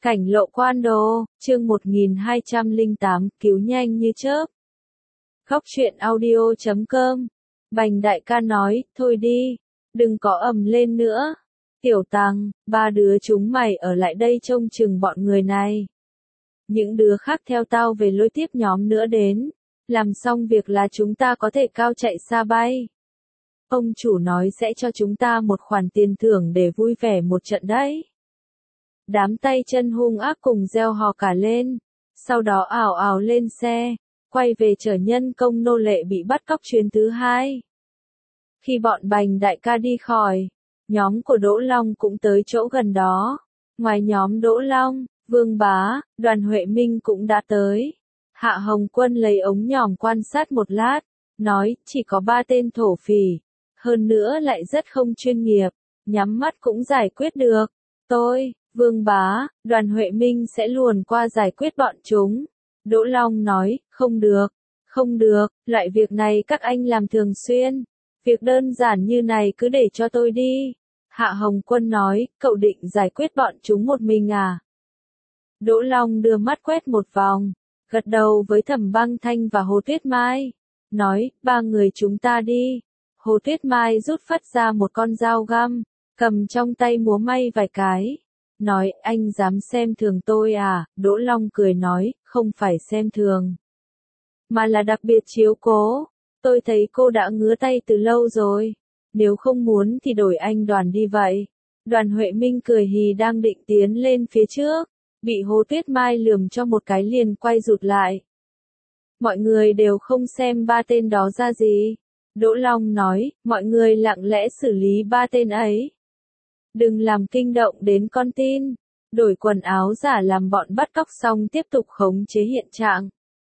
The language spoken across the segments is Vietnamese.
Cảnh lộ quan đồ, chương 1208, cứu nhanh như chớp. Khóc chuyện audio.com. Bành đại ca nói, thôi đi, đừng có ầm lên nữa. Tiểu Tăng, ba đứa chúng mày ở lại đây trông chừng bọn người này. Những đứa khác theo tao về lôi tiếp nhóm nữa đến. Làm xong việc là chúng ta có thể cao chạy xa bay. Ông chủ nói sẽ cho chúng ta một khoản tiền thưởng để vui vẻ một trận đấy. Đám tay chân hung ác cùng reo hò cả lên, sau đó ào ào lên xe, quay về chở nhân công nô lệ bị bắt cóc chuyến thứ hai. Khi bọn Bành đại ca đi khỏi, nhóm của Đỗ Long cũng tới chỗ gần đó. Ngoài nhóm Đỗ Long, Vương Bá, Đoàn Huệ Minh cũng đã tới. Hạ Hồng Quân lấy ống nhòm quan sát một lát, nói chỉ có 3 tên thổ phỉ, hơn nữa lại rất không chuyên nghiệp, nhắm mắt cũng giải quyết được. Tôi, Vương Bá, Đoàn Huệ Minh sẽ luồn qua giải quyết bọn chúng. Đỗ Long nói, không được, loại việc này các anh làm thường xuyên. Việc đơn giản như này cứ để cho tôi đi. Hạ Hồng Quân nói, cậu định giải quyết bọn chúng một mình à? Đỗ Long đưa mắt quét một vòng, gật đầu với Thẩm Băng Thanh và Hồ Tuyết Mai. Nói, 3 người chúng ta đi. Hồ Tuyết Mai rút phắt ra một con dao găm, cầm trong tay múa may vài cái. Nói, anh dám xem thường tôi à? Đỗ Long cười nói, không phải xem thường, mà là đặc biệt chiếu cố. Tôi thấy cô đã ngứa tay từ lâu rồi. Nếu không muốn thì đổi anh Đoàn đi vậy. Đoàn Huệ Minh cười hì đang định tiến lên phía trước, bị Hồ Tuyết Mai lườm cho một cái liền quay rụt lại. Mọi người đều không xem 3 tên đó ra gì. Đỗ Long nói, mọi người lặng lẽ xử lý 3 tên ấy. Đừng làm kinh động đến con tin. Đổi quần áo giả làm bọn bắt cóc xong tiếp tục khống chế hiện trạng.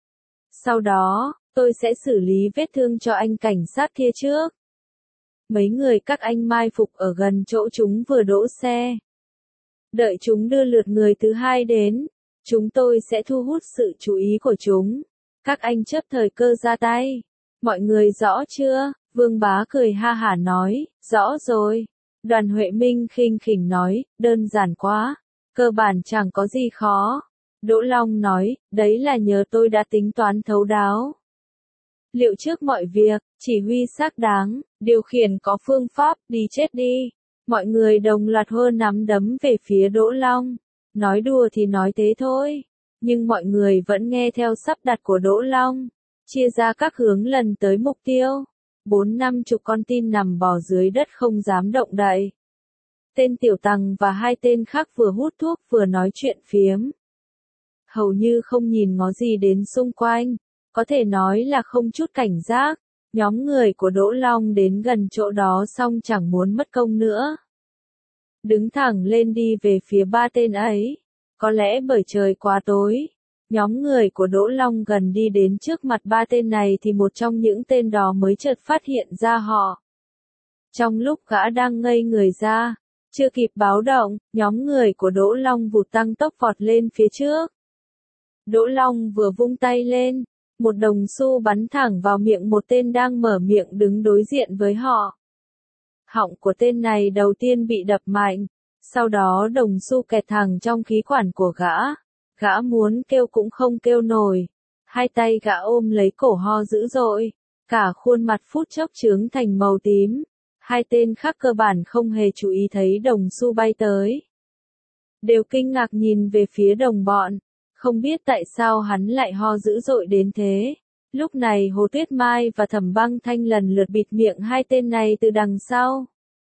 Sau đó, tôi sẽ xử lý vết thương cho anh cảnh sát kia trước. Mấy người các anh mai phục ở gần chỗ chúng vừa đỗ xe. Đợi chúng đưa lượt người thứ hai đến, chúng tôi sẽ thu hút sự chú ý của chúng. Các anh chấp thời cơ ra tay. Mọi người rõ chưa? Vương Bá cười ha hả nói, rõ rồi. Đoàn Huệ Minh khinh khỉnh nói, đơn giản quá, cơ bản chẳng có gì khó. Đỗ Long nói, đấy là nhờ tôi đã tính toán thấu đáo. Liệu trước mọi việc, chỉ huy xác đáng, điều khiển có phương pháp, đi chết đi. Mọi người đồng loạt hơ nắm đấm về phía Đỗ Long. Nói đùa thì nói thế thôi, nhưng mọi người vẫn nghe theo sắp đặt của Đỗ Long, chia ra các hướng lần tới mục tiêu. 4-50 con tin nằm bò dưới đất không dám động đậy. Tên Tiểu Tăng và 2 tên khác vừa hút thuốc vừa nói chuyện phiếm. Hầu như không nhìn ngó gì đến xung quanh, có thể nói là không chút cảnh giác. Nhóm người của Đỗ Long đến gần chỗ đó xong chẳng muốn mất công nữa. Đứng thẳng lên đi về phía 3 tên ấy. Có lẽ bởi trời quá tối, nhóm người của Đỗ Long gần đi đến trước mặt 3 tên này thì một trong những tên đó mới chợt phát hiện ra họ. Trong lúc gã đang ngây người ra, chưa kịp báo động, nhóm người của Đỗ Long vụt tăng tốc vọt lên phía trước. Đỗ Long vừa vung tay lên, một đồng xu bắn thẳng vào miệng một tên đang mở miệng đứng đối diện với họ. Họng của tên này đầu tiên bị đập mạnh, sau đó đồng xu kẹt thẳng trong khí quản của gã. Gã muốn kêu cũng không kêu nổi. 2 tay gã ôm lấy cổ ho dữ dội, cả khuôn mặt phút chốc chướng thành màu tím. 2 tên khác cơ bản không hề chú ý thấy đồng xu bay tới. Đều kinh ngạc nhìn về phía đồng bọn, không biết tại sao hắn lại ho dữ dội đến thế. Lúc này Hồ Tuyết Mai và Thẩm Băng Thanh lần lượt bịt miệng 2 tên này từ đằng sau.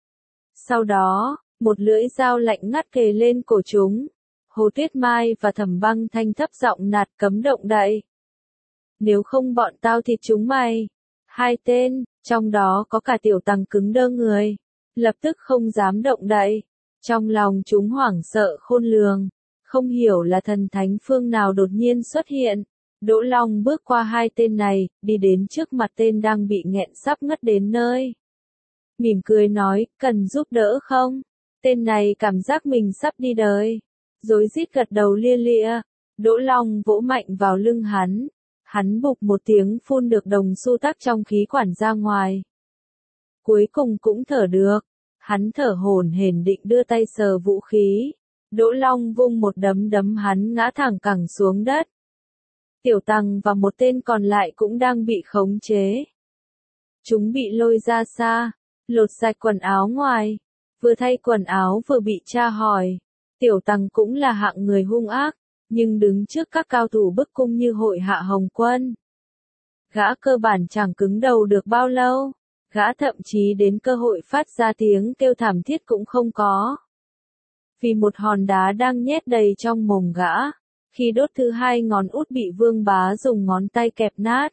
Sau đó, một lưỡi dao lạnh ngắt kề lên cổ chúng. Hồ Tuyết Mai và Thẩm Băng Thanh thấp giọng nạt, cấm động đậy. Nếu không bọn tao thịt chúng mày. 2 tên, trong đó có cả Tiểu Tăng cứng đơ người, lập tức không dám động đậy. Trong lòng chúng hoảng sợ khôn lường, không hiểu là thần thánh phương nào đột nhiên xuất hiện. Đỗ Long bước qua 2 tên này, đi đến trước mặt tên đang bị nghẹn sắp ngất đến nơi. Mỉm cười nói, cần giúp đỡ không? Tên này cảm giác mình sắp đi đời, rối rít gật đầu lia lịa. Đỗ Long vỗ mạnh vào lưng hắn. Hắn bụp một tiếng phun được đồng xu tắc trong khí quản ra ngoài. Cuối cùng cũng thở được. Hắn thở hổn hển định đưa tay sờ vũ khí. Đỗ Long vung một đấm đấm hắn ngã thẳng cẳng xuống đất. Tiểu Tằng và một tên còn lại cũng đang bị khống chế. Chúng bị lôi ra xa, lột sạch quần áo ngoài, vừa thay quần áo vừa bị tra hỏi. Tiểu Tằng cũng là hạng người hung ác, nhưng đứng trước các cao thủ bức cung như Hội Hạ Hồng Quân. Gã cơ bản chẳng cứng đầu được bao lâu, gã thậm chí đến cơ hội phát ra tiếng kêu thảm thiết cũng không có. Vì một hòn đá đang nhét đầy trong mồm gã, khi đốt thứ hai ngón út bị Vương Bá dùng ngón tay kẹp nát.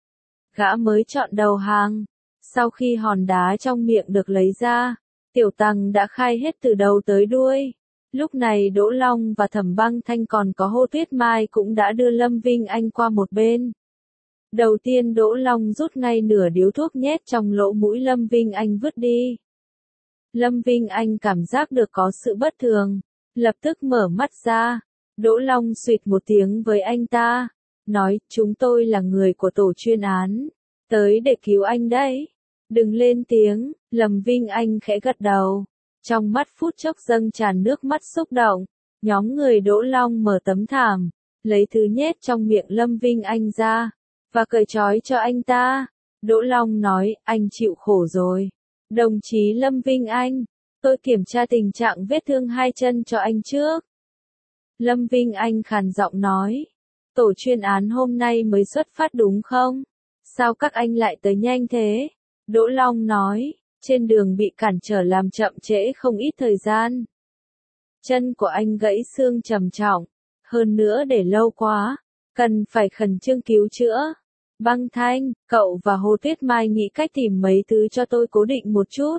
Gã mới chọn đầu hàng, sau khi hòn đá trong miệng được lấy ra, Tiểu Tằng đã khai hết từ đầu tới đuôi. Lúc này Đỗ Long và Thẩm Băng Thanh còn có Hô Tuyết Mai cũng đã đưa Lâm Vinh Anh qua một bên. Đầu tiên Đỗ Long rút ngay nửa điếu thuốc nhét trong lỗ mũi Lâm Vinh Anh vứt đi. Lâm Vinh Anh cảm giác được có sự bất thường, lập tức mở mắt ra. Đỗ Long xụt một tiếng với anh ta, nói, chúng tôi là người của tổ chuyên án, tới để cứu anh đấy. Đừng lên tiếng, Lâm Vinh Anh khẽ gật đầu. Trong mắt phút chốc dâng tràn nước mắt xúc động, nhóm người Đỗ Long mở tấm thảm, lấy thứ nhét trong miệng Lâm Vinh Anh ra, và cởi trói cho anh ta. Đỗ Long nói, anh chịu khổ rồi. Đồng chí Lâm Vinh Anh, tôi kiểm tra tình trạng vết thương hai chân cho anh trước. Lâm Vinh Anh khàn giọng nói, tổ chuyên án hôm nay mới xuất phát đúng không? Sao các anh lại tới nhanh thế? Đỗ Long nói, trên đường bị cản trở làm chậm trễ không ít thời gian. Chân của anh gãy xương trầm trọng, hơn nữa để lâu quá, cần phải khẩn trương cứu chữa. Băng Thanh, cậu và Hồ Tuyết Mai nghĩ cách tìm mấy thứ cho tôi cố định một chút.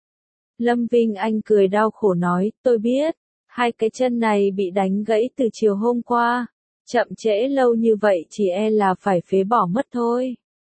Lâm Vinh Anh cười đau khổ nói, tôi biết, hai cái chân này bị đánh gãy từ chiều hôm qua, chậm trễ lâu như vậy chỉ e là phải phế bỏ mất thôi.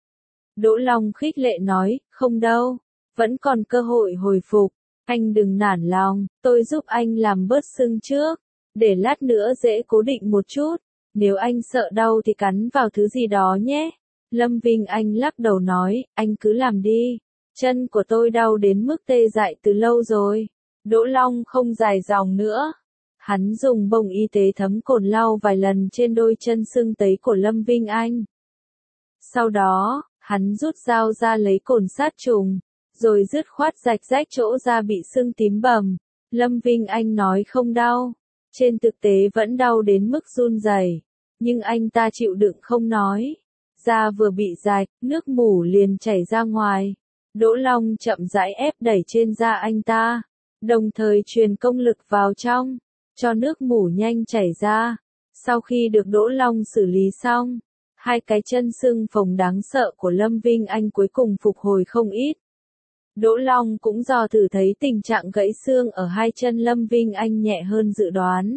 Đỗ Long khích lệ nói, không đâu, vẫn còn cơ hội hồi phục, anh đừng nản lòng, tôi giúp anh làm bớt sưng trước, để lát nữa dễ cố định một chút, nếu anh sợ đau thì cắn vào thứ gì đó nhé. Lâm Vinh Anh lắc đầu nói, anh cứ làm đi, chân của tôi đau đến mức tê dại từ lâu rồi. Đỗ Long không dài dòng nữa. Hắn dùng bông y tế thấm cồn lau vài lần trên đôi chân sưng tấy của Lâm Vinh Anh. Sau đó, hắn rút dao ra lấy cồn sát trùng, rồi dứt khoát rạch rách chỗ da bị sưng tím bầm. Lâm Vinh Anh nói không đau, trên thực tế vẫn đau đến mức run rẩy, nhưng anh ta chịu đựng không nói. Da vừa bị rạch, nước mủ liền chảy ra ngoài. Đỗ Long chậm rãi ép đẩy trên da anh ta, đồng thời truyền công lực vào trong, cho nước mủ nhanh chảy ra. Sau khi được Đỗ Long xử lý xong, hai cái chân sưng phồng đáng sợ của Lâm Vinh Anh cuối cùng phục hồi không ít. Đỗ Long cũng dò thử thấy tình trạng gãy xương ở hai chân Lâm Vinh Anh nhẹ hơn dự đoán,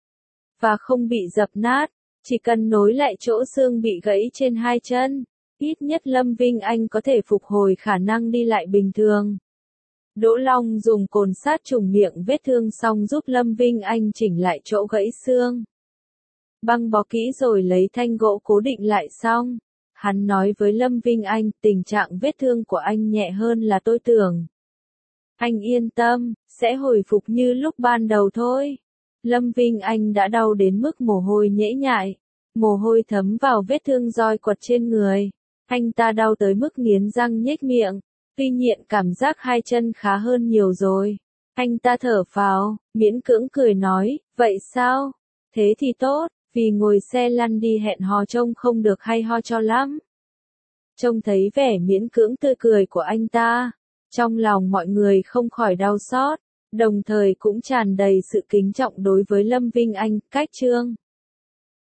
và không bị dập nát, chỉ cần nối lại chỗ xương bị gãy trên hai chân, ít nhất Lâm Vinh Anh có thể phục hồi khả năng đi lại bình thường. Đỗ Long dùng cồn sát trùng miệng vết thương xong giúp Lâm Vinh Anh chỉnh lại chỗ gãy xương. Băng bó kỹ rồi lấy thanh gỗ cố định lại xong. Hắn nói với Lâm Vinh Anh, tình trạng vết thương của anh nhẹ hơn là tôi tưởng. Anh yên tâm, sẽ hồi phục như lúc ban đầu thôi. Lâm Vinh Anh đã đau đến mức mồ hôi nhễ nhại, mồ hôi thấm vào vết thương roi quật trên người. Anh ta đau tới mức nghiến răng nhếch miệng, tuy nhiên cảm giác hai chân khá hơn nhiều rồi. Anh ta thở phào, miễn cưỡng cười nói, vậy sao? Thế thì tốt, vì ngồi xe lăn đi hẹn hò trông không được hay ho cho lắm. Trông thấy vẻ miễn cưỡng tươi cười của anh ta, trong lòng mọi người không khỏi đau xót, đồng thời cũng tràn đầy sự kính trọng đối với Lâm Vinh Anh. Cách chương